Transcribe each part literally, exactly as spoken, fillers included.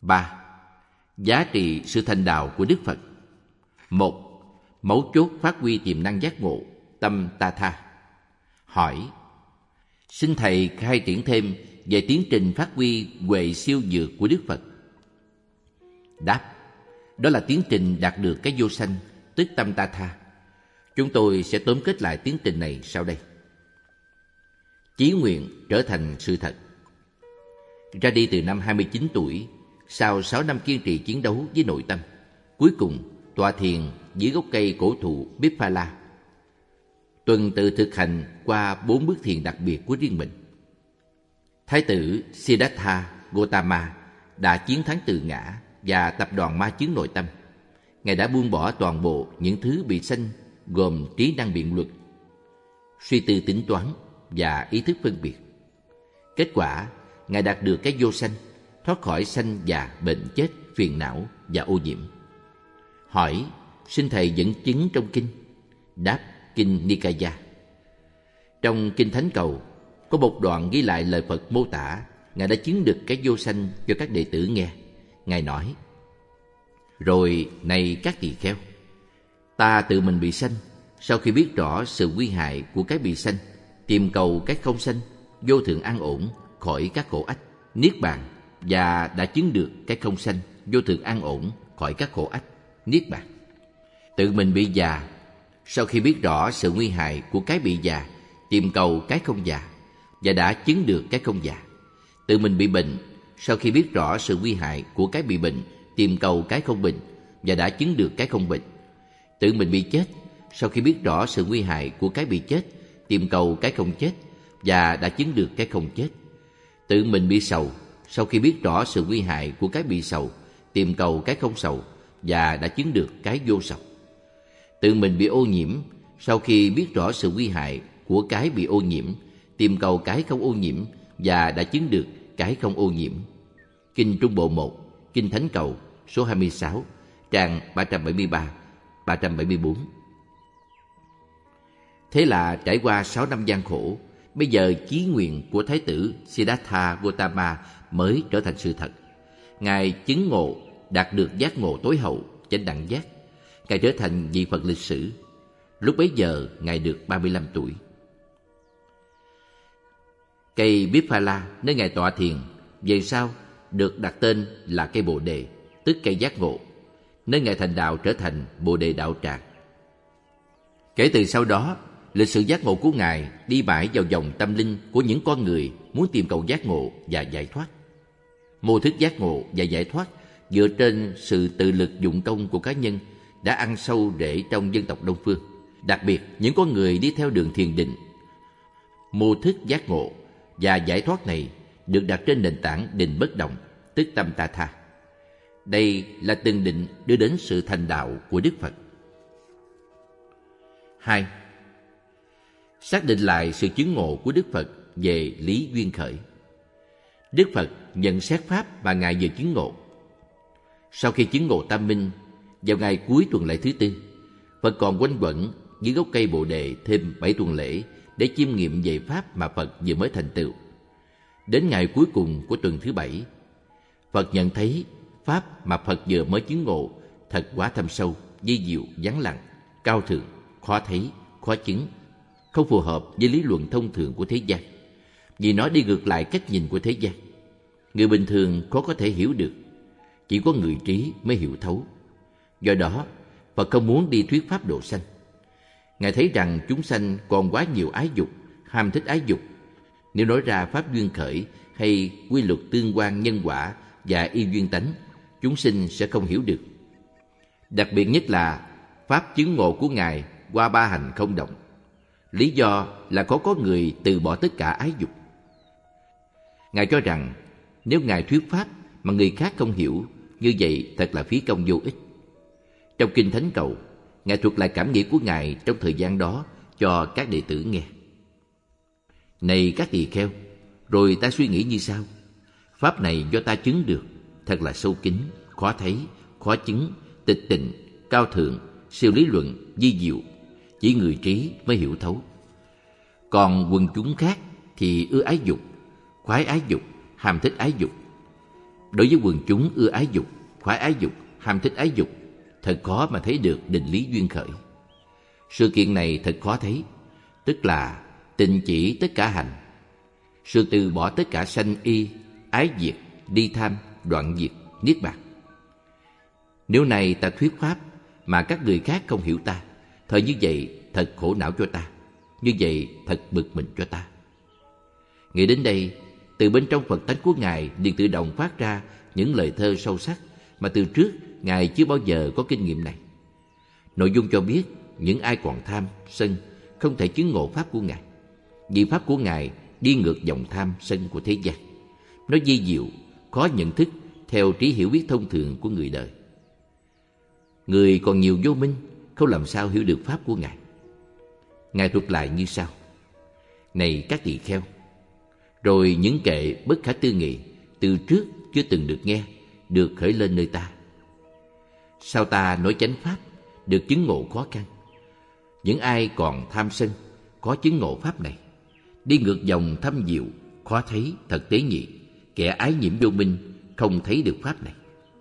Ba. Giá trị sự thành đạo của Đức Phật. Một. Mấu chốt phát huy tiềm năng giác ngộ, tâm ta tha. Hỏi: xin Thầy khai triển thêm về tiến trình phát huy huệ siêu dược của Đức Phật. Đáp: đó là tiến trình đạt được cái vô sanh, tức tâm ta tha. Chúng tôi sẽ tóm kết lại tiến trình này sau đây. Chí nguyện trở thành sự thật. Ra đi từ năm hai mươi chín tuổi, sau sáu năm kiên trì chiến đấu với nội tâm, cuối cùng tọa thiền dưới gốc cây cổ thụ Biphala, tuần tự thực hành qua bốn bước thiền đặc biệt của riêng mình. Thái tử Siddhartha Gautama đã chiến thắng tự ngã và tập đoàn ma chướng nội tâm. Ngài đã buông bỏ toàn bộ những thứ bị sanh, gồm trí năng biện luận, suy tư tính toán và ý thức phân biệt. Kết quả, Ngài đạt được cái vô sanh, thoát khỏi sanh già, bệnh chết, phiền não và ô nhiễm. Hỏi: xin Thầy dẫn chứng trong kinh. Đáp: kinh Nikaya. Trong kinh Thánh Cầu có một đoạn ghi lại lời Phật mô tả Ngài đã chứng được cái vô sanh cho các đệ tử nghe. Ngài nói: rồi này các tỳ kheo, ta tự mình bị sanh, sau khi biết rõ sự nguy hại của cái bị sanh, tìm cầu cái không sanh, vô thượng an ổn khỏi các khổ ách, niết bàn, và đã chứng được cái không sanh, vô thượng an ổn khỏi các khổ ách, niết bàn. Tự mình bị già, sau khi biết rõ sự nguy hại của cái bị già, tìm cầu cái không già, và đã chứng được cái không già. Tự mình bị bệnh, sau khi biết rõ sự nguy hại của cái bị bệnh, tìm cầu cái không bệnh, và đã chứng được cái không bệnh. Tự mình bị chết, sau khi biết rõ sự nguy hại của cái bị chết, tìm cầu cái không chết, và đã chứng được cái không chết. Tự mình bị sầu, sau khi biết rõ sự nguy hại của cái bị sầu, tìm cầu cái không sầu, và đã chứng được cái vô sầu. Tự mình bị ô nhiễm, sau khi biết rõ sự nguy hại của cái bị ô nhiễm, tìm cầu cái không ô nhiễm, và đã chứng được cái không ô nhiễm. Kinh Trung Bộ một, Kinh Thánh Cầu, số hai mươi sáu, trang ba trăm bảy mươi ba, ba trăm bảy mươi bốn. Thế là trải qua sáu năm gian khổ, bây giờ chí nguyện của Thái tử Siddhartha Gautama mới trở thành sự thật. Ngài chứng ngộ, đạt được giác ngộ tối hậu, chánh đẳng giác. Ngài trở thành vị Phật lịch sử. Lúc bấy giờ, Ngài được ba mươi lăm tuổi. Cây Biphala nơi Ngài tọa thiền, về sau được đặt tên là cây Bồ Đề, tức cây giác ngộ, nơi Ngài thành đạo trở thành Bồ Đề Đạo Tràng. Kể từ sau đó, lịch sử giác ngộ của Ngài đi mãi vào vòng tâm linh của những con người muốn tìm cầu giác ngộ và giải thoát. Mô thức giác ngộ và giải thoát dựa trên sự tự lực dụng công của cá nhân đã ăn sâu rễ trong dân tộc Đông phương, đặc biệt những con người đi theo đường thiền định. Mô thức giác ngộ và giải thoát này được đặt trên nền tảng định bất động, tức tâm ta tha. Đây là từng định đưa đến sự thành đạo của Đức Phật. Hai. Xác định lại sự chứng ngộ của Đức Phật về lý duyên khởi. Đức Phật nhận xét pháp mà Ngài vừa chứng ngộ. Sau khi chứng ngộ tam minh, vào ngày cuối tuần lễ thứ tư, Phật còn quanh quẩn dưới gốc cây Bồ Đề thêm bảy tuần lễ để chiêm nghiệm về pháp mà Phật vừa mới thành tựu. Đến ngày cuối cùng của tuần thứ bảy, Phật nhận thấy pháp mà Phật vừa mới chứng ngộ thật quá thâm sâu, vi diệu, vắng lặng, cao thượng, khó thấy, khó chứng, không phù hợp với lý luận thông thường của thế gian, vì nó đi ngược lại cách nhìn của thế gian. Người bình thường khó có thể hiểu được, chỉ có người trí mới hiểu thấu. Do đó, Phật không muốn đi thuyết pháp độ sanh. Ngài thấy rằng chúng sanh còn quá nhiều ái dục, ham thích ái dục. Nếu nói ra pháp duyên khởi hay quy luật tương quan nhân quả và y duyên tánh, chúng sinh sẽ không hiểu được. Đặc biệt nhất là pháp chứng ngộ của Ngài qua ba hành không động. Lý do là có có người từ bỏ tất cả ái dục. Ngài cho rằng nếu Ngài thuyết pháp mà người khác không hiểu, như vậy thật là phí công vô ích. Trong Kinh Thánh Cầu, Ngài thuật lại cảm nghĩ của Ngài trong thời gian đó cho các đệ tử nghe. Này các tỳ kheo, rồi ta suy nghĩ như sau: pháp này do ta chứng được, thật là sâu kín, khó thấy, khó chứng, tịch tịnh, cao thượng, siêu lý luận, vi diệu, chỉ người trí mới hiểu thấu. Còn quần chúng khác thì ưa ái dục, khoái ái dục, ham thích ái dục. Đối với quần chúng ưa ái dục, khoái ái dục, ham thích ái dục, thật khó mà thấy được định lý duyên khởi. Sự kiện này thật khó thấy, tức là tình chỉ tất cả hành, sự từ bỏ tất cả sanh y, ái diệt, đi tham, đoạn diệt, niết bàn. Nếu này ta thuyết pháp mà các người khác không hiểu ta, thời như vậy thật khổ não cho ta, như vậy thật bực mình cho ta. Nghĩ đến đây, từ bên trong Phật tánh của Ngài liền tự động phát ra những lời thơ sâu sắc mà từ trước Ngài chưa bao giờ có kinh nghiệm này. Nội dung cho biết những ai còn tham, sân không thể chứng ngộ pháp của Ngài, vì pháp của Ngài đi ngược dòng tham, sân của thế gian. Nó vi diệu, khó nhận thức theo trí hiểu biết thông thường của người đời. Người còn nhiều vô minh, không làm sao hiểu được pháp của Ngài. Ngài thuật lại như sau: Này các tỳ kheo, rồi những kệ bất khả tư nghị từ trước chưa từng được nghe, được khởi lên nơi ta. Sao ta nói chánh pháp, được chứng ngộ khó khăn. Những ai còn tham sân, có chứng ngộ pháp này, đi ngược dòng thâm diệu, khó thấy thật tế nhị. Kẻ ái nhiễm vô minh, không thấy được pháp này.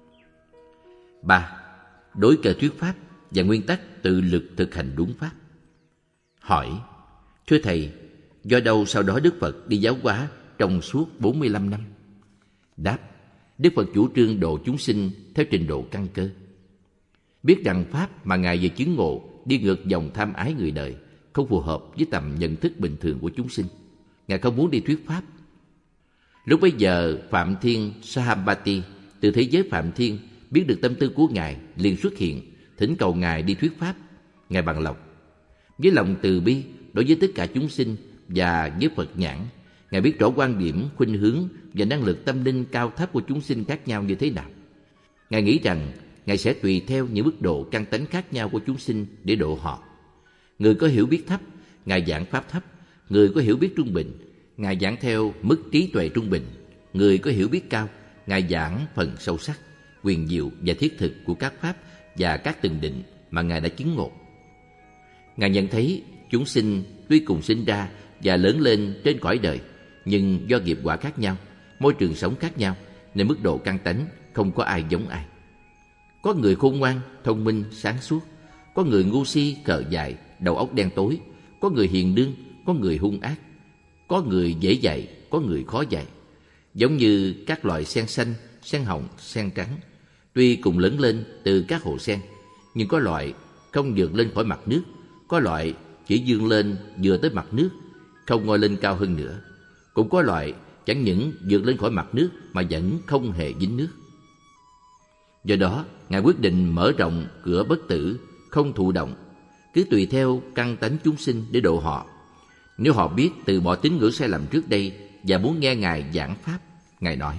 Ba. Đối kệ thuyết pháp và nguyên tắc tự lực thực hành đúng pháp. Hỏi: Thưa Thầy, do đâu sau đó Đức Phật đi giáo hóa trong suốt bốn mươi lăm năm? Đáp: Đức Phật chủ trương độ chúng sinh theo trình độ căn cơ. Biết rằng pháp mà Ngài vừa chứng ngộ đi ngược dòng tham ái người đời, không phù hợp với tầm nhận thức bình thường của chúng sinh, Ngài không muốn đi thuyết pháp. Lúc bấy giờ, Phạm Thiên Sahambati từ thế giới Phạm Thiên biết được tâm tư của Ngài, liền xuất hiện thỉnh cầu Ngài đi thuyết pháp. Ngài bằng lòng, với lòng từ bi đối với tất cả chúng sinh và với Phật nhãn, Ngài biết rõ quan điểm, khuynh hướng và năng lực tâm linh cao thấp của chúng sinh khác nhau như thế nào. Ngài nghĩ rằng Ngài sẽ tùy theo những mức độ căn tánh khác nhau của chúng sinh để độ họ. Người có hiểu biết thấp, Ngài giảng pháp thấp. Người có hiểu biết trung bình, Ngài giảng theo mức trí tuệ trung bình. Người có hiểu biết cao, Ngài giảng phần sâu sắc, quyền diệu và thiết thực của các pháp và các từng định mà Ngài đã chứng ngộ. Ngài nhận thấy chúng sinh tuy cùng sinh ra và lớn lên trên cõi đời, nhưng do nghiệp quả khác nhau, môi trường sống khác nhau, nên mức độ căn tánh không có ai giống ai. Có người khôn ngoan, thông minh, sáng suốt. Có người ngu si, khờ dại, đầu óc đen tối. Có người hiền lương, có người hung ác. Có người dễ dạy, có người khó dạy. Giống như các loại sen xanh, sen hồng, sen trắng, tuy cùng lớn lên từ các hồ sen, nhưng có loại không vượt lên khỏi mặt nước, có loại chỉ vươn lên vừa tới mặt nước, không ngoi lên cao hơn nữa. Cũng có loại chẳng những vượt lên khỏi mặt nước mà vẫn không hề dính nước. Do đó, Ngài quyết định mở rộng cửa bất tử, không thụ động, cứ tùy theo căn tánh chúng sinh để độ họ. Nếu họ biết từ bỏ tín ngưỡng sai lầm trước đây và muốn nghe Ngài giảng pháp, Ngài nói: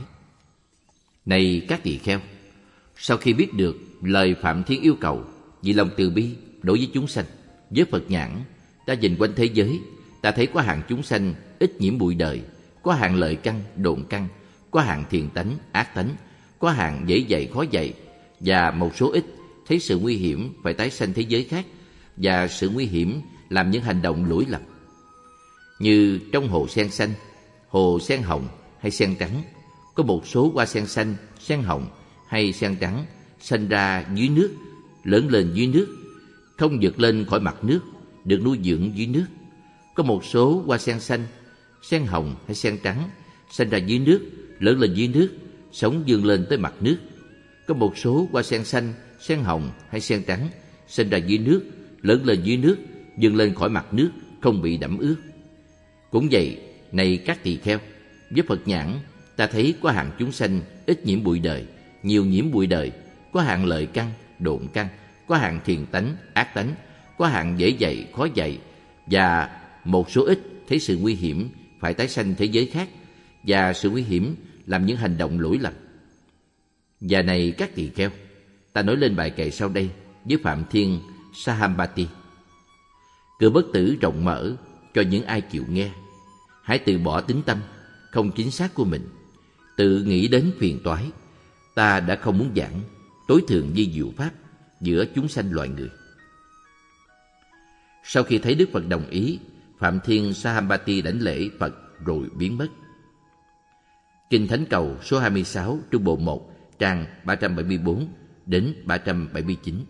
Này các tỳ kheo, sau khi biết được lời Phạm Thiên yêu cầu vì lòng từ bi đối với chúng sanh, với Phật nhãn, ta nhìn quanh thế giới, ta thấy có hạng chúng sanh ít nhiễm bụi đời, có hạng lợi căn, độn căn, có hạng thiện tánh, ác tánh, có hạng dễ dạy, khó dạy, và một số ít thấy sự nguy hiểm phải tái sanh thế giới khác và sự nguy hiểm làm những hành động lỗi lầm. Như trong hồ sen xanh, hồ sen hồng hay sen trắng, có một số hoa sen xanh, sen hồng hay sen trắng sinh ra dưới nước, lớn lên dưới nước, không vượt lên khỏi mặt nước, được nuôi dưỡng dưới nước. Có một số hoa sen xanh, sen hồng hay sen trắng sinh ra dưới nước, lớn lên dưới nước, sống vươn lên tới mặt nước. Có một số hoa sen xanh, sen hồng hay sen trắng sinh ra dưới nước, lớn lên dưới nước, vươn lên khỏi mặt nước, không bị đẫm ướt. Cũng vậy, này các tỳ kheo, với Phật nhãn, ta thấy có hạng chúng sanh ít nhiễm bụi đời, nhiều nhiễm bụi đời, có hạng lợi căn, độn căn, có hạng thiện tánh, ác tánh, có hạng dễ dạy, khó dạy, và một số ít thấy sự nguy hiểm phải tái sanh thế giới khác và sự nguy hiểm làm những hành động lỗi lầm. Và này các tỳ kheo, ta nói lên bài kệ sau đây với Phạm Thiên Sahambati. Cửa bất tử rộng mở cho những ai chịu nghe. Hãy từ bỏ tính tâm không chính xác của mình, tự nghĩ đến phiền toái. Ta đã không muốn giảng tối thượng vi diệu pháp giữa chúng sanh loài người. Sau khi thấy Đức Phật đồng ý, Phạm Thiên Sahambati đảnh lễ Phật rồi biến mất. Kinh Thánh Cầu số hai mươi sáu, trung bộ một, trang ba trăm bảy mươi bốn đến ba trăm bảy mươi chín.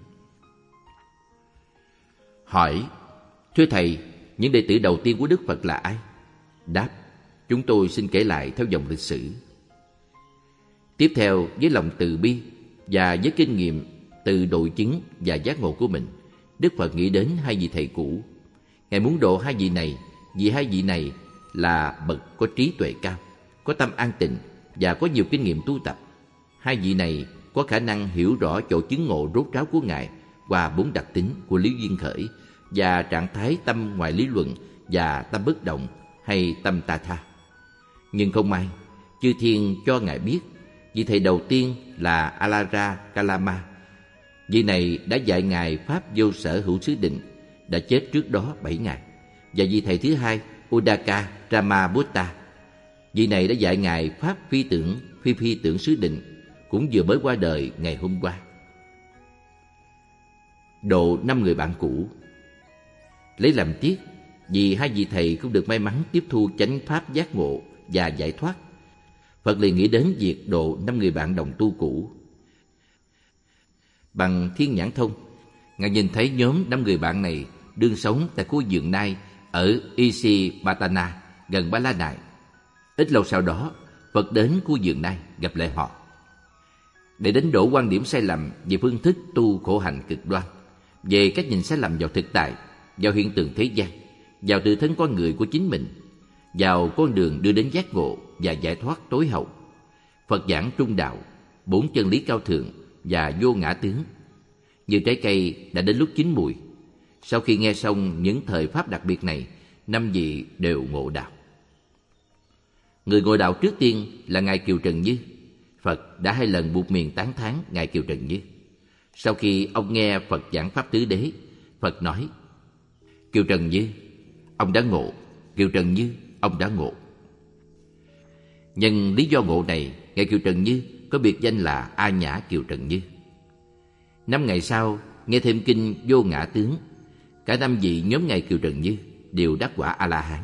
Hỏi: Thưa Thầy, những đệ tử đầu tiên của Đức Phật là ai? Đáp: Chúng tôi xin kể lại theo dòng lịch sử. Tiếp theo, với lòng từ bi và với kinh nghiệm từ đội chứng và giác ngộ của mình, Đức Phật nghĩ đến hai vị thầy cũ. Ngài muốn độ hai vị này vì hai vị này là bậc có trí tuệ cao, có tâm an tịnh và có nhiều kinh nghiệm tu tập. Hai vị này có khả năng hiểu rõ chỗ chứng ngộ rốt ráo của Ngài qua bốn đặc tính của lý duyên khởi và trạng thái tâm ngoài lý luận và tâm bất động hay tâm ta tha. Nhưng không may, chư thiên cho Ngài biết vị thầy đầu tiên là Alara Kalama. Vị này đã dạy Ngài pháp vô sở hữu xứ định, đã chết trước đó bảy ngày. Và vị thầy thứ hai, Udaka Ramabutta, vị này đã dạy Ngài pháp phi tưởng, phi phi tưởng xứ định, cũng vừa mới qua đời ngày hôm qua. Độ năm người bạn cũ. Lấy làm tiếc vì hai vị thầy không được may mắn tiếp thu chánh pháp giác ngộ và giải thoát, Phật liền nghĩ đến việc độ năm người bạn đồng tu cũ. Bằng thiên nhãn thông, Ngài nhìn thấy nhóm năm người bạn này đương sống tại khu vườn nai ở Isipatana gần Ba La Nại. Ít lâu sau đó, Phật đến khu vườn nai gặp lại họ để đánh đổ quan điểm sai lầm về phương thức tu khổ hạnh cực đoan, về cách nhìn sai lầm vào thực tại, vào hiện tượng thế gian, vào tự thân con người của chính mình, vào con đường đưa đến giác ngộ và giải thoát tối hậu. Phật giảng trung đạo, bốn chân lý cao thượng và vô ngã tướng. Như trái cây đã đến lúc chín mùi. Sau khi nghe xong những thời pháp đặc biệt này, năm vị đều ngộ đạo. Người ngộ đạo trước tiên là Ngài Kiều Trần Như. Phật đã hai lần buộc miệng tán thán Ngài Kiều Trần Như. Sau khi ông nghe Phật giảng pháp tứ đế, Phật nói: Kiều Trần Như, ông đã ngộ. Kiều Trần Như, ông đã ngộ. Nhân lý do ngộ này, Ngài Kiều Trần Như có biệt danh là A Nhã Kiều Trần Như. Năm ngày sau, nghe thêm kinh Vô Ngã Tướng, cả năm vị nhóm Ngài Kiều Trần Như đều đắc quả A-la-hán.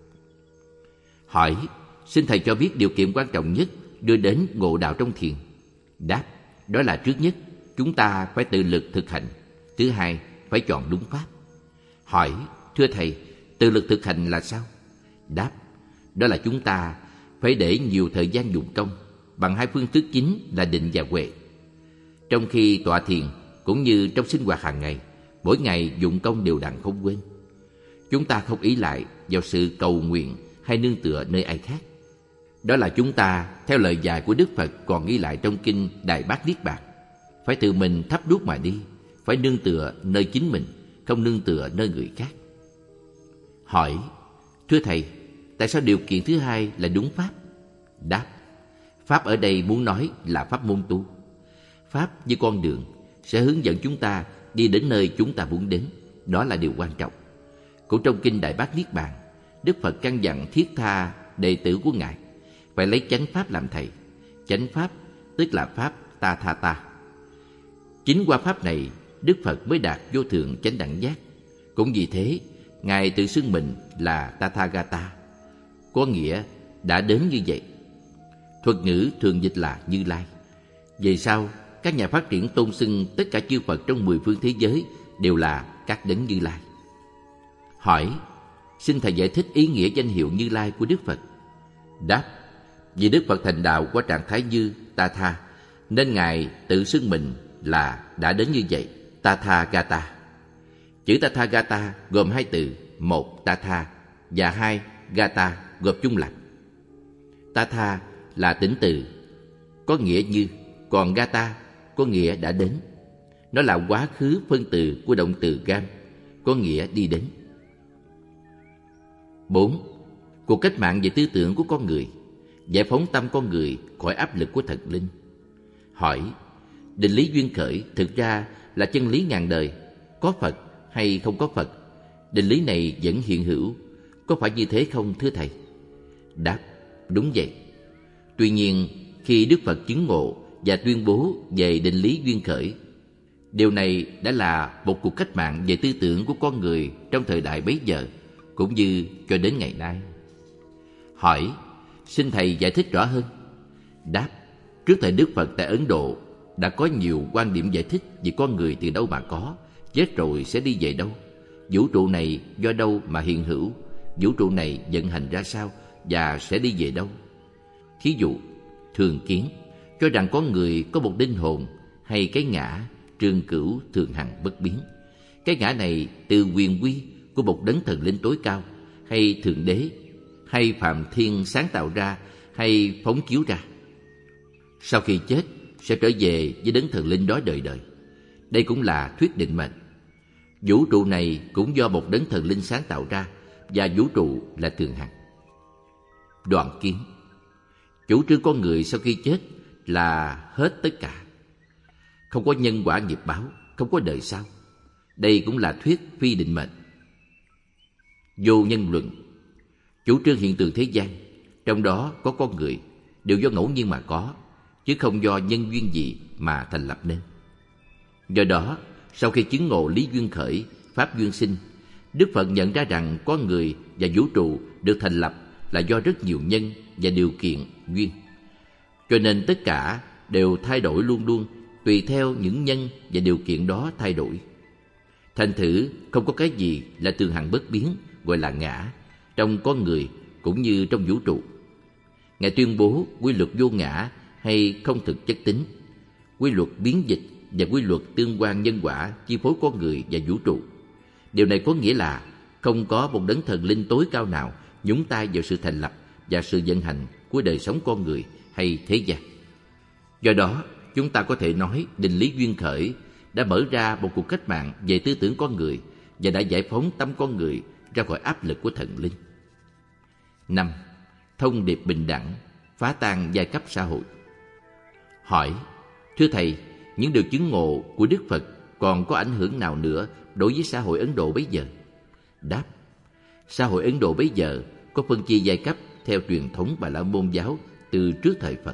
Hỏi: Xin Thầy cho biết điều kiện quan trọng nhất đưa đến ngộ đạo trong thiền. Đáp: Đó là trước nhất, chúng ta phải tự lực thực hành. Thứ hai, phải chọn đúng pháp. Hỏi: Thưa Thầy, tự lực thực hành là sao? Đáp: Đó là chúng ta phải để nhiều thời gian dụng công bằng hai phương thức chính là định và huệ. Trong khi tọa thiền cũng như trong sinh hoạt hàng ngày, mỗi ngày dụng công đều đặn không quên. Chúng ta không ý lại vào sự cầu nguyện hay nương tựa nơi ai khác. Đó là chúng ta, theo lời dạy của Đức Phật còn ghi lại trong kinh Đại Bát Niết Bàn, phải tự mình thắp đuốc mà đi, phải nương tựa nơi chính mình, không nương tựa nơi người khác. Hỏi: Thưa Thầy, tại sao điều kiện thứ hai là đúng pháp? Đáp: Pháp ở đây muốn nói là pháp môn tu. Pháp như con đường sẽ hướng dẫn chúng ta đi đến nơi chúng ta muốn đến. Đó là điều quan trọng. Cũng trong kinh Đại Bát Niết Bàn, Đức Phật căn dặn thiết tha đệ tử của Ngài phải lấy chánh pháp làm thầy. Chánh pháp tức là pháp ta tha ta. Chính qua pháp này, Đức Phật mới đạt vô thượng chánh đẳng giác. Cũng vì thế, Ngài tự xưng mình là Tathagata, có nghĩa đã đến như vậy. Thuật ngữ thường dịch là Như Lai. Về sau, các nhà phát triển tôn xưng tất cả chư Phật trong mười phương thế giới đều là các đấng Như Lai. Hỏi: Xin Thầy giải thích ý nghĩa danh hiệu Như Lai của Đức Phật. Đáp: Vì Đức Phật thành đạo qua trạng thái như Tatha, nên Ngài tự xưng mình là đã đến như vậy, Tathagata. Chữ Tathagata gồm hai từ, một Tatha và hai Gata gồm chung lặp. Tatha là tính từ, có nghĩa như, còn Gata có nghĩa đã đến. Nó là quá khứ phân từ của động từ gam, có nghĩa đi đến. Bốn. Cuộc cách mạng về tư tưởng của con người, giải phóng tâm con người khỏi áp lực của thần linh. Hỏi: Định lý duyên khởi thực ra là chân lý ngàn đời, có Phật hay không có Phật? Định lý này vẫn hiện hữu, có phải như thế không thưa Thầy? Đáp: Đúng vậy. Tuy nhiên, khi Đức Phật chứng ngộ và tuyên bố về định lý duyên khởi, điều này đã là một cuộc cách mạng về tư tưởng của con người trong thời đại bấy giờ, cũng như cho đến ngày nay. Hỏi: Xin Thầy giải thích rõ hơn. Đáp: trước thời Đức Phật tại Ấn Độ đã có nhiều quan điểm giải thích về con người từ đâu mà có, chết rồi sẽ đi về đâu, vũ trụ này do đâu mà hiện hữu, vũ trụ này vận hành ra sao và sẽ đi về đâu. Thí dụ, Thường Kiến cho rằng có người có một linh hồn hay cái ngã trường cửu thường hằng bất biến. Cái ngã này từ quyền quy của một đấng thần linh tối cao, hay Thượng Đế, hay Phạm Thiên sáng tạo ra, hay phóng chiếu ra. Sau khi chết sẽ trở về với đấng thần linh đó đời đời. Đây cũng là thuyết định mệnh. Vũ trụ này cũng do một đấng thần linh sáng tạo ra, và vũ trụ là thường hằng. Đoạn Kiến chủ trương con người sau khi chết là hết tất cả, không có nhân quả nghiệp báo, không có đời sau. Đây cũng là thuyết phi định mệnh. Vô nhân luận chủ trương hiện tượng thế gian, trong đó có con người, đều do ngẫu nhiên mà có, chứ không do nhân duyên gì mà thành lập nên. Do đó, sau khi chứng ngộ lý duyên khởi, pháp duyên sinh, Đức Phật nhận ra rằng con người và vũ trụ được thành lập là do rất nhiều nhân và điều kiện duyên. Cho nên tất cả đều thay đổi luôn luôn, tùy theo những nhân và điều kiện đó thay đổi. Thành thử không có cái gì là thường hằng bất biến, gọi là ngã, trong con người cũng như trong vũ trụ. Ngài tuyên bố quy luật vô ngã hay không thực chất tính, quy luật biến dịch và quy luật tương quan nhân quả chi phối con người và vũ trụ. Điều này có nghĩa là không có một đấng thần linh tối cao nào nhúng tay vào sự thành lập và sự vận hành của đời sống con người hay thế gian. Do đó, chúng ta có thể nói định lý duyên khởi đã mở ra một cuộc cách mạng về tư tưởng con người và đã giải phóng tâm con người ra khỏi áp lực của thần linh. Năm. Thông điệp bình đẳng, phá tan giai cấp xã hội. Hỏi: thưa Thầy, những điều chứng ngộ của Đức Phật còn có ảnh hưởng nào nữa đối với xã hội Ấn Độ bấy giờ? Đáp: xã hội Ấn Độ bấy giờ có phân chia giai cấp theo truyền thống Bà La Môn giáo từ trước thời Phật.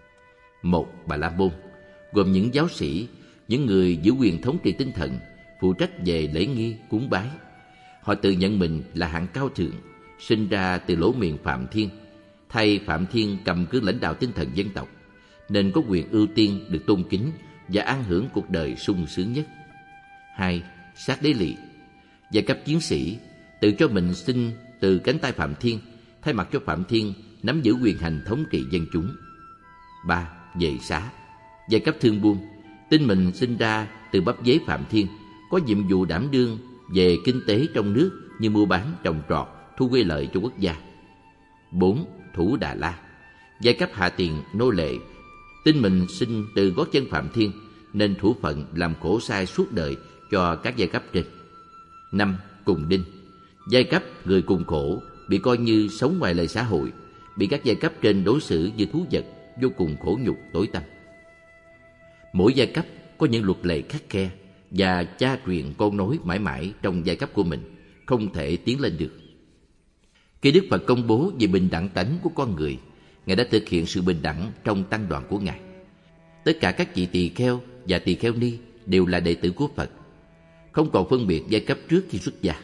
Một, Bà La Môn gồm những giáo sĩ, những người giữ quyền thống trị tinh thần, phụ trách về lễ nghi, cúng bái. Họ tự nhận mình là hạng cao thượng, sinh ra từ lỗ miền Phạm Thiên, thay Phạm Thiên cầm cứ lãnh đạo tinh thần dân tộc, nên có quyền ưu tiên được tôn kính và an hưởng cuộc đời sung sướng nhất. Hai, Sát Đế Lị giai cấp chiến sĩ, tự cho mình sinh từ cánh tay Phạm Thiên, thay mặt cho Phạm Thiên nắm giữ quyền hành thống trị dân chúng. Ba, Vệ Xá giai cấp thương buôn, tin mình sinh ra từ bắp dế Phạm Thiên, có nhiệm vụ đảm đương về kinh tế trong nước như mua bán, trồng trọt, thu quê lợi cho quốc gia. Bốn, Thủ Đà La giai cấp hạ tiền nô lệ, tin mình sinh từ gót chân Phạm Thiên nên thủ phận làm khổ sai suốt đời cho các giai cấp trên. Năm, Cùng Đinh giai cấp người cùng khổ, bị coi như sống ngoài lề xã hội, bị các giai cấp trên đối xử như thú vật, vô cùng khổ nhục tối tăm. Mỗi giai cấp có những luật lệ khắt khe và cha truyền con nối mãi mãi trong giai cấp của mình, không thể tiến lên được. Khi Đức Phật công bố về bình đẳng tánh của con người, Ngài đã thực hiện sự bình đẳng trong tăng đoàn của Ngài. Tất cả các vị tỳ kheo và tỳ kheo ni đều là đệ tử của Phật, không còn phân biệt giai cấp trước khi xuất gia.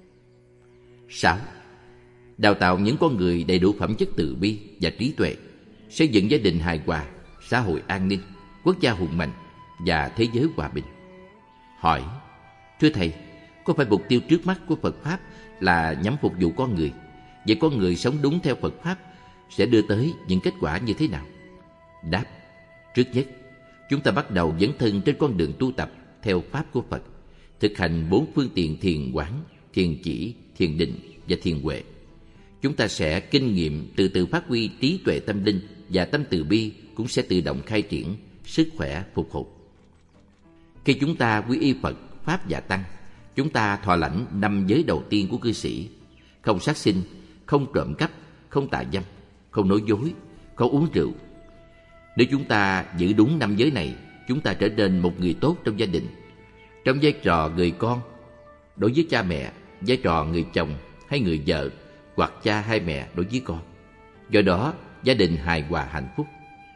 Sáu. Đào tạo những con người đầy đủ phẩm chất từ bi và trí tuệ, xây dựng gia đình hài hòa, xã hội an ninh, quốc gia hùng mạnh và thế giới hòa bình. Hỏi: thưa Thầy, có phải mục tiêu trước mắt của Phật Pháp là nhằm phục vụ con người? Vậy con người sống đúng theo Phật Pháp sẽ đưa tới những kết quả như thế nào? Đáp: trước nhất, chúng ta bắt đầu dấn thân trên con đường tu tập theo Pháp của Phật, thực hành bốn phương tiện thiền quán, thiền chỉ, thiền định và thiền huệ. Chúng ta sẽ kinh nghiệm từ từ phát huy trí tuệ tâm linh, và tâm từ bi cũng sẽ tự động khai triển, sức khỏe phục hồi. Khi chúng ta quy y Phật, Pháp và Tăng, chúng ta thọ lãnh năm giới đầu tiên của cư sĩ: không sát sinh, không trộm cắp, không tà dâm, không nói dối, không uống rượu. Nếu chúng ta giữ đúng năm giới này, chúng ta trở nên một người tốt trong gia đình, trong vai trò người con đối với cha mẹ, vai trò người chồng hay người vợ, hoặc cha hay mẹ đối với con. Do đó, gia đình hài hòa hạnh phúc.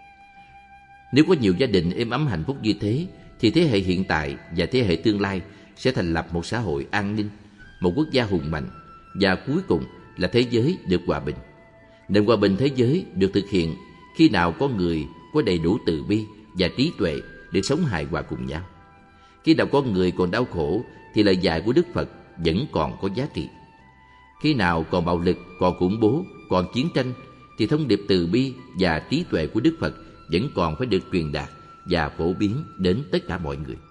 Nếu có nhiều gia đình êm ấm hạnh phúc như thế, thì thế hệ hiện tại và thế hệ tương lai sẽ thành lập một xã hội an ninh, một quốc gia hùng mạnh, và cuối cùng là thế giới được hòa bình. Nền hòa bình thế giới được thực hiện khi nào có người có đầy đủ từ bi và trí tuệ để sống hài hòa cùng nhau. Khi nào có người còn đau khổ thì lời dạy của Đức Phật vẫn còn có giá trị. Khi nào còn bạo lực, còn khủng bố, còn chiến tranh thì thông điệp từ bi và trí tuệ của Đức Phật vẫn còn phải được truyền đạt và phổ biến đến tất cả mọi người.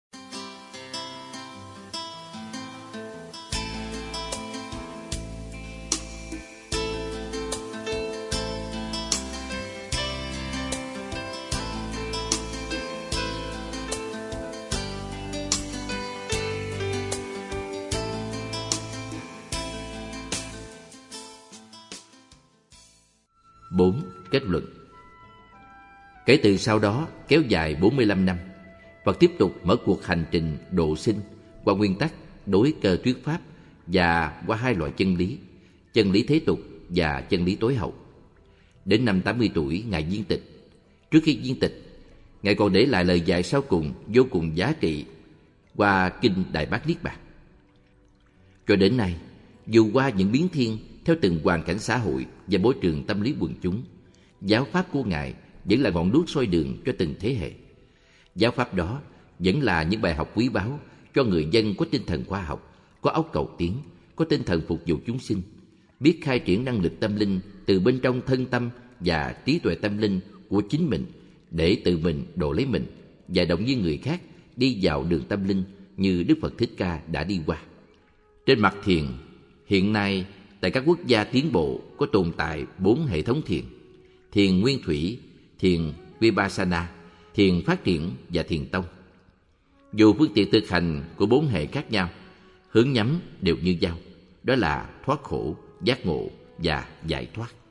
Bốn. Kết luận. Kể từ sau đó kéo dài bốn mươi lăm năm, Phật tiếp tục mở cuộc hành trình độ sinh qua nguyên tắc đối cơ thuyết pháp và qua hai loại chân lý, chân lý thế tục và chân lý tối hậu. Đến năm tám mươi tuổi, Ngài viên tịch. Trước khi viên tịch, Ngài còn để lại lời dạy sau cùng vô cùng giá trị qua Kinh Đại Bát Niết Bàn. Cho đến nay, dù qua những biến thiên theo từng hoàn cảnh xã hội và môi trường tâm lý quần chúng, giáo pháp của Ngài vẫn là ngọn đuốc soi đường cho từng thế hệ. Giáo pháp đó vẫn là những bài học quý báu cho người dân có tinh thần khoa học, có óc cầu tiến, có tinh thần phục vụ chúng sinh, biết khai triển năng lực tâm linh từ bên trong thân tâm và trí tuệ tâm linh của chính mình để tự mình độ lấy mình và động viên người khác đi vào đường tâm linh như Đức Phật Thích Ca đã đi qua. Trên mặt thiền, hiện nay tại các quốc gia tiến bộ có tồn tại bốn hệ thống thiền: thiền nguyên thủy, thiền vipassana, thiền phát triển và thiền tông. Dù phương tiện thực hành của bốn hệ khác nhau, hướng nhắm đều như nhau, đó là thoát khổ, giác ngộ và giải thoát.